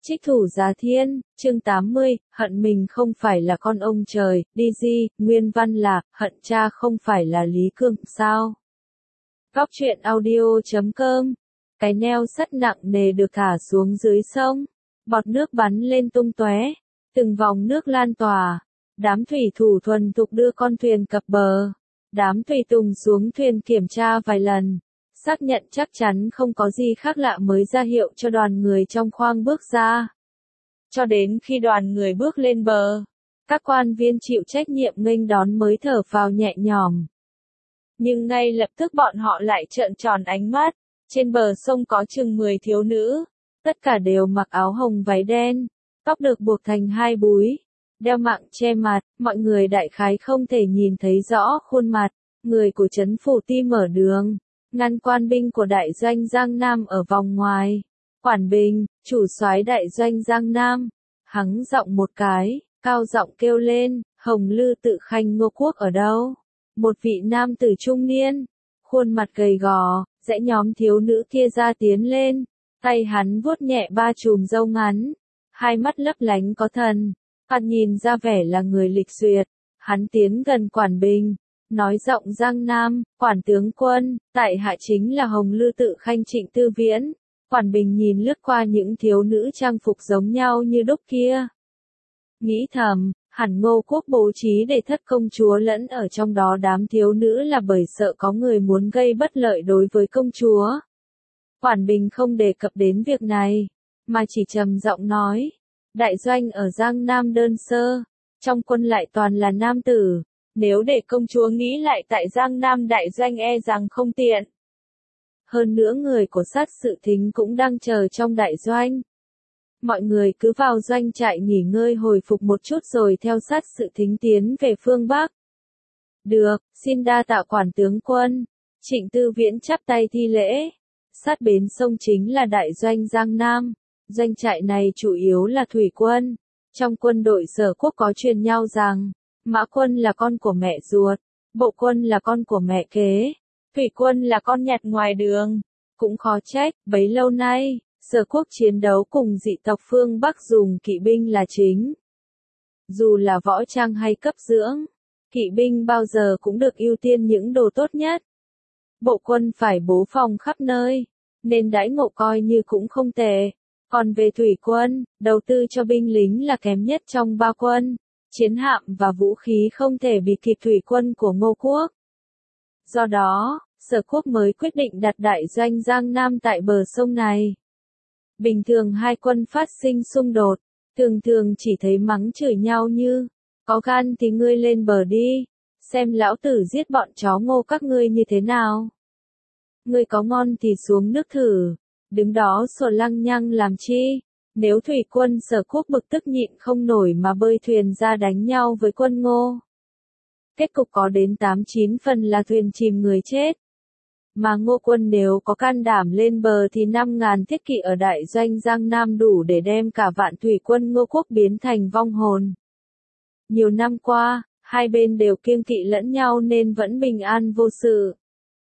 Trích Thủ Giá Thiên, chương 80, hận mình không phải là con ông trời, DG, nguyên văn là, hận cha không phải là Lý Cương, sao? Góc truyện audio.com. Cái neo sắt nặng nề được thả xuống dưới sông, bọt nước bắn lên tung tóe, từng vòng nước lan tỏa. Đám thủy thủ thuần thục đưa con thuyền cập bờ. Đám tùy tùng xuống thuyền kiểm tra vài lần, xác nhận chắc chắn không có gì khác lạ mới ra hiệu cho đoàn người trong khoang bước ra. Cho đến khi đoàn người bước lên bờ, các quan viên chịu trách nhiệm nghênh đón mới thở phào nhẹ nhõm. Nhưng ngay lập tức bọn họ lại trợn tròn ánh mắt. Trên bờ sông có chừng 10 thiếu nữ, tất cả đều mặc áo hồng váy đen, tóc được buộc thành hai búi, đeo mạng che mặt, mọi người đại khái không thể nhìn thấy rõ khuôn mặt. Người của trấn phủ ti mở đường, ngăn quan binh của đại doanh Giang Nam ở vòng ngoài. Quản Bình, chủ soái đại doanh Giang Nam, hắng giọng một cái, cao giọng kêu lên, Hồng Lư Tự Khanh Ngô Quốc ở đâu? Một vị nam tử trung niên, khuôn mặt gầy gò, dãy nhóm thiếu nữ kia ra tiến lên, tay hắn vuốt nhẹ ba chùm râu ngắn, hai mắt lấp lánh có thần, hắn nhìn ra vẻ là người lịch duyệt. Hắn tiến gần Quản Bình, nói giọng Giang Nam, Quản tướng quân, tại hạ chính là Hồng Lư Tự Khanh Trịnh Tư Viễn. Quản Bình nhìn lướt qua những thiếu nữ trang phục giống nhau như đúc kia, nghĩ thầm, hẳn Ngô Quốc bố trí để thất công chúa lẫn ở trong đó đám thiếu nữ là bởi sợ có người muốn gây bất lợi đối với công chúa. Quản Bình không đề cập đến việc này, mà chỉ trầm giọng nói, đại doanh ở Giang Nam đơn sơ, trong quân lại toàn là nam tử, nếu để công chúa nghĩ lại tại Giang Nam đại doanh e rằng không tiện. Hơn nữa người của sát sự thính cũng đang chờ trong đại doanh. Mọi người cứ vào doanh trại nghỉ ngơi hồi phục một chút rồi theo sát sự thính tiến về phương Bắc. Được, xin đa tạ quản tướng quân. Trịnh Tư Viễn chắp tay thi lễ. Sát bến sông chính là đại doanh Giang Nam. Doanh trại này chủ yếu là thủy quân. Trong quân đội Sở Quốc có truyền nhau rằng, Mã quân là con của mẹ ruột, Bộ quân là con của mẹ kế, Thủy quân là con nhặt ngoài đường. Cũng khó trách, bấy lâu nay, Sở Quốc chiến đấu cùng dị tộc phương Bắc dùng kỵ binh là chính. Dù là võ trang hay cấp dưỡng, kỵ binh bao giờ cũng được ưu tiên những đồ tốt nhất. Bộ quân phải bố phòng khắp nơi, nên đãi ngộ coi như cũng không tệ. Còn về thủy quân, đầu tư cho binh lính là kém nhất trong ba quân. Chiến hạm và vũ khí không thể bị kịp thủy quân của Ngô Quốc. Do đó, Sở Quốc mới quyết định đặt đại doanh Giang Nam tại bờ sông này. Bình thường hai quân phát sinh xung đột, thường chỉ thấy mắng chửi nhau như, có gan thì ngươi lên bờ đi, xem lão tử giết bọn chó Ngô các ngươi như thế nào. Ngươi có ngon thì xuống nước thử, đứng đó sổ lăng nhăng làm chi. Nếu thủy quân Sở Quốc bực tức nhịn không nổi mà bơi thuyền ra đánh nhau với quân Ngô, kết cục có đến 8-9 phần là thuyền chìm người chết. Mà Ngô quân nếu có can đảm lên bờ thì 5.000 thiết kỵ ở đại doanh Giang Nam đủ để đem cả vạn thủy quân Ngô Quốc biến thành vong hồn. Nhiều năm qua, hai bên đều kiêng kỵ lẫn nhau nên vẫn bình an vô sự.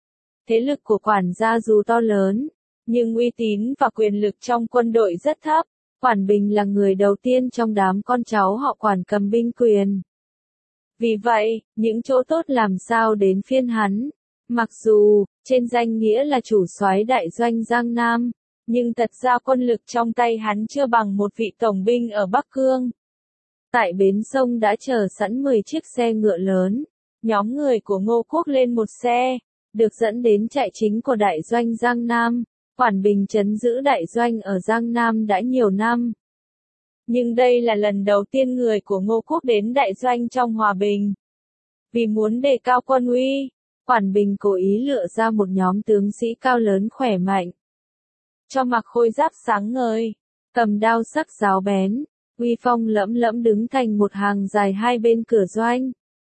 Thế lực của quản gia dù to lớn, nhưng uy tín và quyền lực trong quân đội rất thấp. Quản Bình là người đầu tiên trong đám con cháu họ Quản cầm binh quyền. Vì vậy, những chỗ tốt làm sao đến phiên hắn. Mặc dù, trên danh nghĩa là chủ soái đại doanh Giang Nam, nhưng thật ra quân lực trong tay hắn chưa bằng một vị tổng binh ở Bắc Cương. Tại bến sông đã chờ sẵn 10 chiếc xe ngựa lớn, nhóm người của Ngô Quốc lên một xe, được dẫn đến trại chính của đại doanh Giang Nam. Quản Bình trấn giữ đại doanh ở Giang Nam đã nhiều năm. Nhưng đây là lần đầu tiên người của Ngô Quốc đến đại doanh trong hòa bình. Vì muốn đề cao quân uy, Quản Bình cố ý lựa ra một nhóm tướng sĩ cao lớn khỏe mạnh. Cho mặc khôi giáp sáng ngời, cầm đao sắc giáo bén, uy phong lẫm lẫm đứng thành một hàng dài hai bên cửa doanh.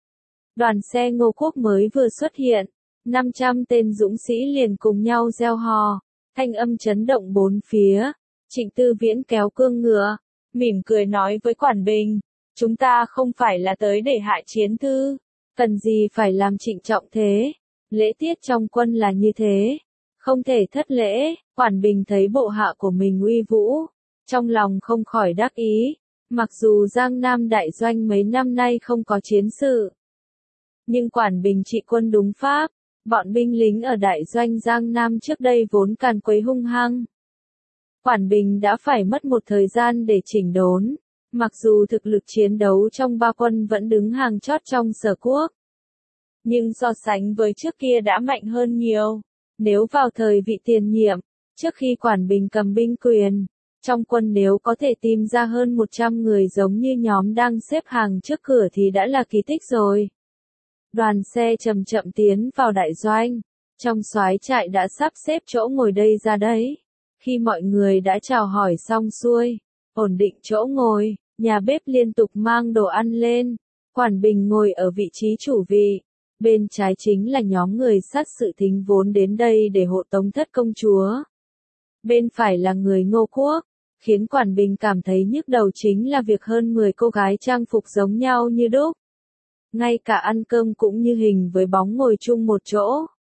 Đoàn xe Ngô Quốc mới vừa xuất hiện, 500 tên dũng sĩ liền cùng nhau reo hò. Thanh âm chấn động bốn phía. Trịnh Tư Viễn kéo cương ngựa, mỉm cười nói với Quản Bình, chúng ta không phải là tới để hại chiến thư, cần gì phải làm trịnh trọng thế, lễ tiết trong quân là như thế, không thể thất lễ. Quản Bình thấy bộ hạ của mình uy vũ, trong lòng không khỏi đắc ý. Mặc dù Giang Nam đại doanh mấy năm nay không có chiến sự, nhưng Quản Bình trị quân đúng pháp, bọn binh lính ở đại doanh Giang Nam trước đây vốn càn quấy hung hăng. Quản Bình đã phải mất một thời gian để chỉnh đốn, mặc dù thực lực chiến đấu trong ba quân vẫn đứng hàng chót trong Sở Quốc, nhưng so sánh với trước kia đã mạnh hơn nhiều. Nếu vào thời vị tiền nhiệm, trước khi Quản Bình cầm binh quyền, trong quân nếu có thể tìm ra hơn 100 người giống như nhóm đang xếp hàng trước cửa thì đã là kỳ tích rồi. Đoàn xe chậm chậm tiến vào đại doanh, trong soái trại đã sắp xếp chỗ ngồi đây ra đấy. Khi mọi người đã chào hỏi xong xuôi, ổn định chỗ ngồi, nhà bếp liên tục mang đồ ăn lên. Quản Bình ngồi ở vị trí chủ vị, bên trái chính là nhóm người sát sự thính vốn đến đây để hộ tống thất công chúa. Bên phải là người Ngô Quốc, khiến Quản Bình cảm thấy nhức đầu chính là việc hơn 10 cô gái trang phục giống nhau như đúc. Ngay cả ăn cơm cũng như hình với bóng ngồi chung một chỗ.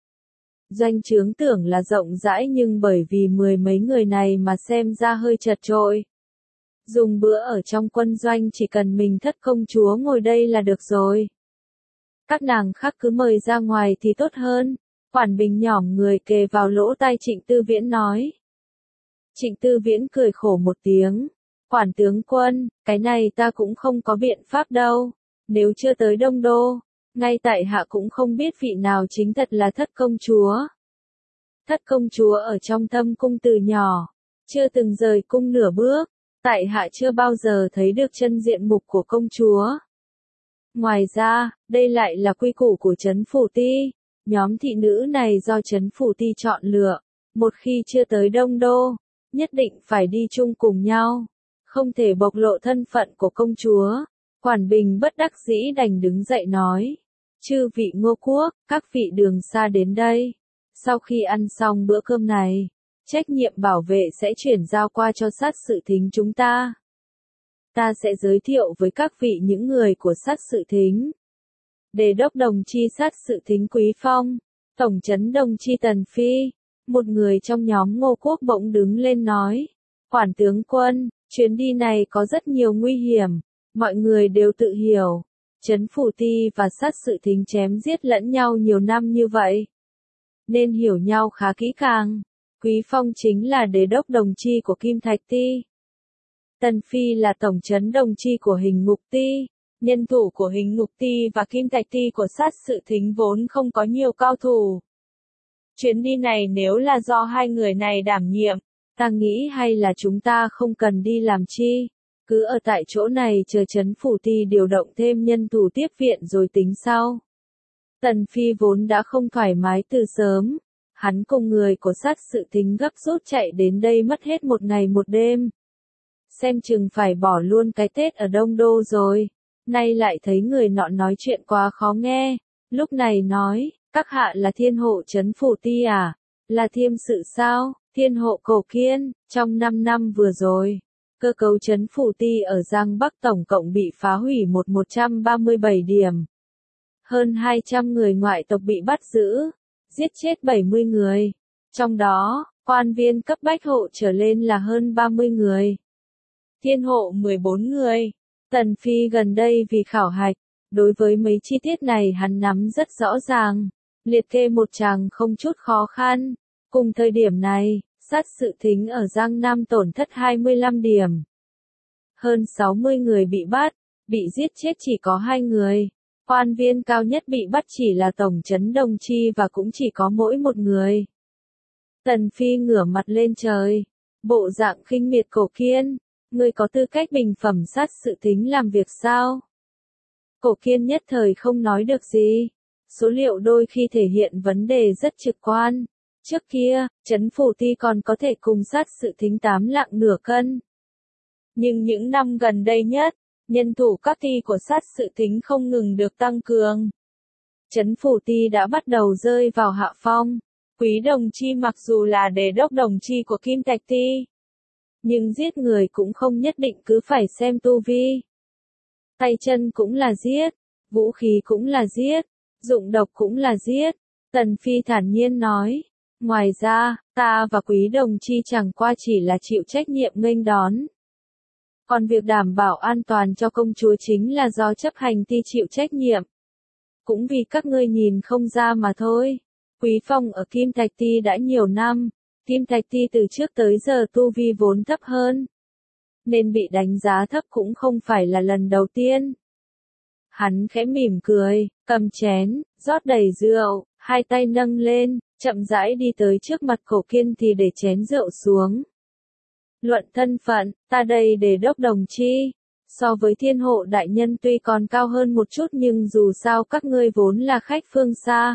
Doanh trướng tưởng là rộng rãi nhưng bởi vì mười mấy người này mà xem ra hơi chật chội. Dùng bữa ở trong quân doanh chỉ cần mình thất công chúa ngồi đây là được rồi. Các nàng khác cứ mời ra ngoài thì tốt hơn. Quản Bình nhỏm người kề vào lỗ tai Trịnh Tư Viễn nói. Trịnh Tư Viễn cười khổ một tiếng. Quản tướng quân, cái này ta cũng không có biện pháp đâu. Nếu chưa tới Đông Đô, ngay tại hạ cũng không biết vị nào chính thật là thất công chúa. Thất công chúa ở trong Thâm cung từ nhỏ, chưa từng rời cung nửa bước, tại hạ chưa bao giờ thấy được chân diện mục của công chúa. Ngoài ra, đây lại là quy củ của Trấn Phủ Ti, nhóm thị nữ này do Trấn Phủ Ti chọn lựa, một khi chưa tới Đông Đô, nhất định phải đi chung cùng nhau, không thể bộc lộ thân phận của công chúa. Quản Bình bất đắc dĩ đành đứng dậy nói, chư vị Ngô Quốc, các vị đường xa đến đây. Sau khi ăn xong bữa cơm này, trách nhiệm bảo vệ sẽ chuyển giao qua cho sát sự thính chúng ta. Ta sẽ giới thiệu với các vị những người của sát sự thính. Đề đốc đồng chi sát sự thính Quý Phong, tổng trấn đồng chi Tần Phi. Một người trong nhóm Ngô Quốc bỗng đứng lên nói, Quản tướng quân, chuyến đi này có rất nhiều nguy hiểm, mọi người đều tự hiểu. Trấn Phủ Ti và sát sự thính chém giết lẫn nhau nhiều năm như vậy, nên hiểu nhau khá kỹ càng. Quý Phong chính là đế đốc đồng chi của Kim Thạch Ti. Tần Phi là tổng trấn đồng chi của Hình Ngục Ti. Nhân thủ của Hình Ngục Ti và Kim Thạch Ti của sát sự thính vốn không có nhiều cao thủ. Chuyến đi này nếu là do hai người này đảm nhiệm, ta nghĩ hay là chúng ta không cần đi làm chi. Cứ ở tại chỗ này chờ Trấn Phủ Ti điều động thêm nhân thủ tiếp viện rồi tính sau. Tần Phi vốn đã không thoải mái từ sớm. Hắn cùng người của sát sự thính gấp rút chạy đến đây mất hết một ngày một đêm. Xem chừng phải bỏ luôn cái Tết ở Đông Đô rồi. Nay lại thấy người nọ nói chuyện quá khó nghe. Lúc này nói, các hạ là thiên hộ Trấn Phủ Ti à? Là thiêm sự sao? Thiên hộ Cổ Kiên, trong 5 năm vừa rồi, cơ cấu Trấn Phủ Ti ở Giang Bắc tổng cộng bị phá hủy 137 điểm. Hơn 200 người ngoại tộc bị bắt giữ, giết chết 70 người. Trong đó, quan viên cấp bách hộ trở lên là hơn 30 người. Thiên hộ 14 người. Tần Phi gần đây vì khảo hạch, đối với mấy chi tiết này hắn nắm rất rõ ràng, liệt kê một tràng không chút khó khăn. Cùng thời điểm này, sát sự thính ở Giang Nam tổn thất 25 điểm. Hơn 60 người bị bắt, bị giết chết chỉ có 2 người. Quan viên cao nhất bị bắt chỉ là tổng trấn đồng chi và cũng chỉ có mỗi một người. Tần Phi ngửa mặt lên trời, bộ dạng khinh miệt Cổ Kiên, ngươi có tư cách bình phẩm sát sự thính làm việc sao? Cổ Kiên nhất thời không nói được gì. Số liệu đôi khi thể hiện vấn đề rất trực quan. Trước kia, Trấn Phủ Ti còn có thể cùng sát sự thính 8 lạng nửa cân. Nhưng những năm gần đây nhất, nhân thủ các ti của sát sự thính không ngừng được tăng cường. Trấn Phủ Ti đã bắt đầu rơi vào hạ phong. Quý đồng chi mặc dù là đế đốc đồng chi của Kim Thạch Ti, nhưng giết người cũng không nhất định cứ phải xem tu vi. Tay chân cũng là giết, vũ khí cũng là giết, dụng độc cũng là giết. Tần Phi thản nhiên nói, ngoài ra, Ta và Quý Đồng Chi chẳng qua chỉ là chịu trách nhiệm nghênh đón. Còn việc đảm bảo an toàn cho công chúa chính là do chấp hành ti chịu trách nhiệm. Cũng vì các ngươi nhìn không ra mà thôi. Quý Phong ở Kim Thạch Ti đã nhiều năm, Kim Thạch Ti từ trước tới giờ tu vi vốn thấp hơn, nên bị đánh giá thấp cũng không phải là lần đầu tiên. Hắn khẽ mỉm cười, cầm chén, rót đầy rượu, hai tay nâng lên, chậm rãi đi tới trước mặt Cổ Kiên thì để chén rượu xuống. Luận thân phận, ta đây để đốc đồng chi. So với thiên hộ đại nhân tuy còn cao hơn một chút nhưng dù sao các ngươi vốn là khách phương xa.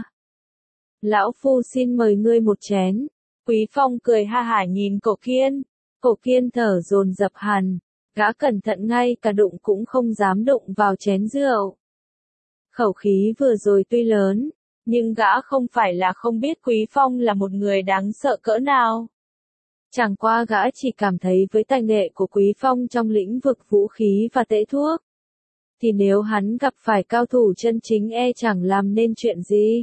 Lão phu xin mời ngươi một chén. Quý Phong cười ha hả nhìn Cổ Kiên. Cổ Kiên thở dồn dập hẳn. Gã cẩn thận ngay cả đụng cũng không dám đụng vào chén rượu. Khẩu khí vừa rồi tuy lớn, nhưng gã không phải là không biết Quý Phong là một người đáng sợ cỡ nào. Chẳng qua gã chỉ cảm thấy với tài nghệ của Quý Phong trong lĩnh vực vũ khí và tễ thuốc, thì nếu hắn gặp phải cao thủ chân chính chẳng làm nên chuyện gì.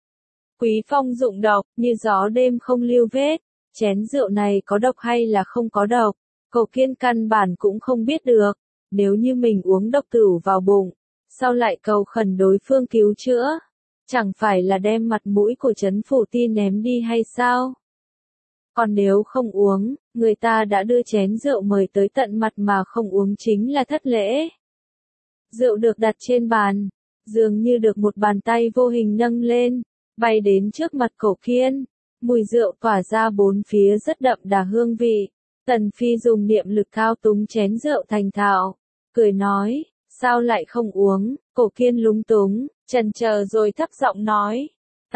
Quý Phong dụng độc, như gió đêm không lưu vết, chén rượu này có độc hay là không có độc, Cổ Kiên căn bản cũng không biết được, nếu như mình uống độc tử vào bụng, sao lại cầu khẩn đối phương cứu chữa, chẳng phải là đem mặt mũi của trấn phủ ti ném đi hay sao? Còn nếu không uống, người ta đã đưa chén rượu mời tới tận mặt mà không uống chính là thất lễ. Rượu được đặt trên bàn, dường như được một bàn tay vô hình nâng lên, bay đến trước mặt Cổ Kiên. Mùi rượu tỏa ra bốn phía rất đậm đà hương vị. Tần Phi dùng niệm lực thao túng chén rượu thành thạo, cười nói, sao lại không uống? Cổ Kiên lúng túng, chần chờ rồi thấp giọng nói,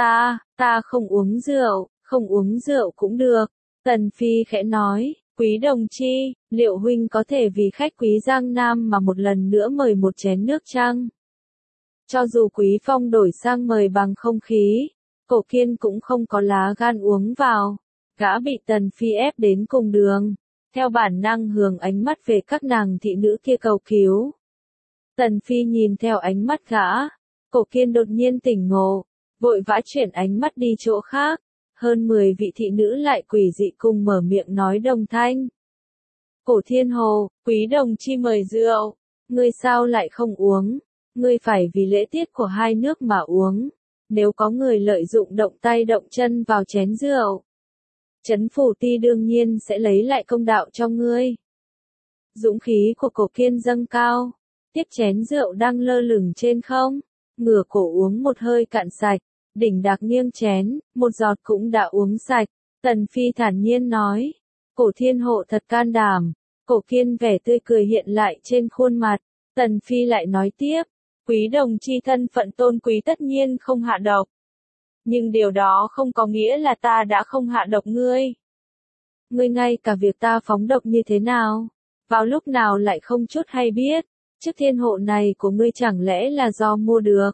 ta không uống rượu. Không uống rượu cũng được. Tần Phi khẽ nói, Quý Đồng Chi, liệu huynh có thể vì khách quý Giang Nam mà một lần nữa mời một chén nước chăng? Cho dù Quý Phong đổi sang mời bằng không khí, Cổ Kiên cũng không có lá gan uống vào. Gã bị Tần Phi ép đến cùng đường, theo bản năng hướng ánh mắt về các nàng thị nữ kia cầu cứu. Tần Phi nhìn theo ánh mắt gã, Cổ Kiên đột nhiên tỉnh ngộ, vội vã chuyển ánh mắt đi chỗ khác. Hơn 10 vị thị nữ lại quỷ dị cùng mở miệng nói đồng thanh. Cổ Thiên Hồ, Quý Đồng Chi mời rượu, ngươi sao lại không uống, ngươi phải vì lễ tiết của hai nước mà uống, nếu có người lợi dụng động tay động chân vào chén rượu, trấn phủ ti đương nhiên sẽ lấy lại công đạo cho ngươi. Dũng khí của Cổ Kiên dâng cao, tiếp chén rượu đang lơ lửng trên không, ngửa cổ uống một hơi cạn sạch. Đỉnh đạc nghiêng chén, một giọt cũng đã uống sạch. Tần Phi thản nhiên nói, Cổ Thiên Hộ thật can đảm. Cổ Kiên vẻ tươi cười hiện lại trên khuôn mặt. Tần Phi lại nói tiếp, Quý Đồng Chi thân phận tôn quý tất nhiên không hạ độc. Nhưng điều đó không có nghĩa là ta đã không hạ độc ngươi. Ngươi ngay cả việc ta phóng độc như thế nào, vào lúc nào lại không chút hay biết, chức thiên hộ này của ngươi chẳng lẽ là do mua được.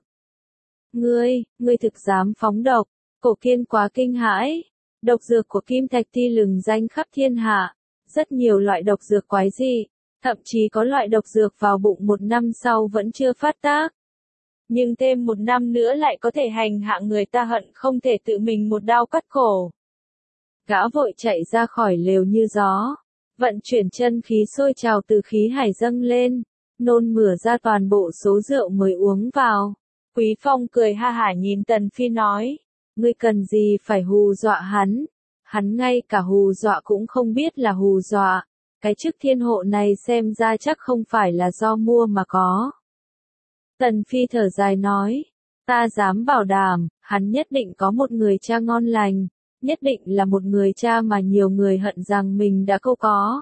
Ngươi thực dám phóng độc. Cổ Kiên quá kinh hãi. Độc dược của Kim Thạch Ti lừng danh khắp thiên hạ. Rất nhiều loại độc dược quái dị. Thậm chí có loại độc dược vào bụng một năm sau vẫn chưa phát tác. Nhưng thêm một năm nữa lại có thể hành hạ người ta hận không thể tự mình một đao cắt cổ. Gã vội chạy ra khỏi lều như gió. Vận chuyển chân khí sôi trào từ khí hải dâng lên. Nôn mửa ra toàn bộ số rượu mới uống vào. Quý Phong cười ha hả nhìn Tần Phi nói, ngươi cần gì phải hù dọa hắn ngay cả hù dọa cũng không biết là hù dọa, cái chức thiên hộ này xem ra chắc không phải là do mua mà có. Tần Phi thở dài nói, ta dám bảo đảm, hắn nhất định có một người cha ngon lành, nhất định là một người cha mà nhiều người hận rằng mình đã không có.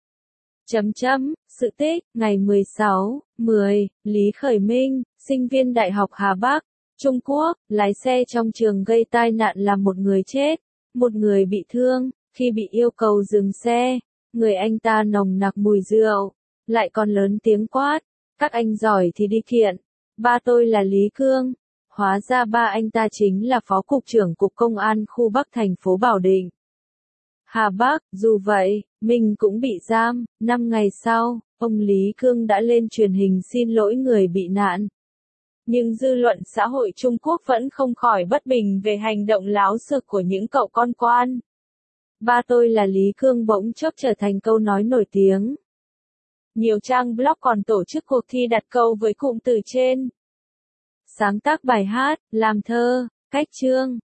Sự tích, ngày 16/10, Lý Khởi Minh, sinh viên Đại học Hà Bắc, Trung Quốc, lái xe trong trường gây tai nạn làm một người chết, một người bị thương, khi bị yêu cầu dừng xe, người anh ta nồng nặc mùi rượu, lại còn lớn tiếng quát, các anh giỏi thì đi kiện, ba tôi là Lý Cương, hóa ra ba anh ta chính là phó cục trưởng cục công an khu Bắc thành phố Bảo Định. Hà Bắc, dù vậy, mình cũng bị giam. 5 ngày sau, ông Lý Cương đã lên truyền hình xin lỗi người bị nạn. Nhưng dư luận xã hội Trung Quốc vẫn không khỏi bất bình về hành động láo xược của những cậu con quan. Ba tôi là Lý Cương bỗng chốc trở thành câu nói nổi tiếng. Nhiều trang blog còn tổ chức cuộc thi đặt câu với cụm từ trên. Sáng tác bài hát, làm thơ, cách chương.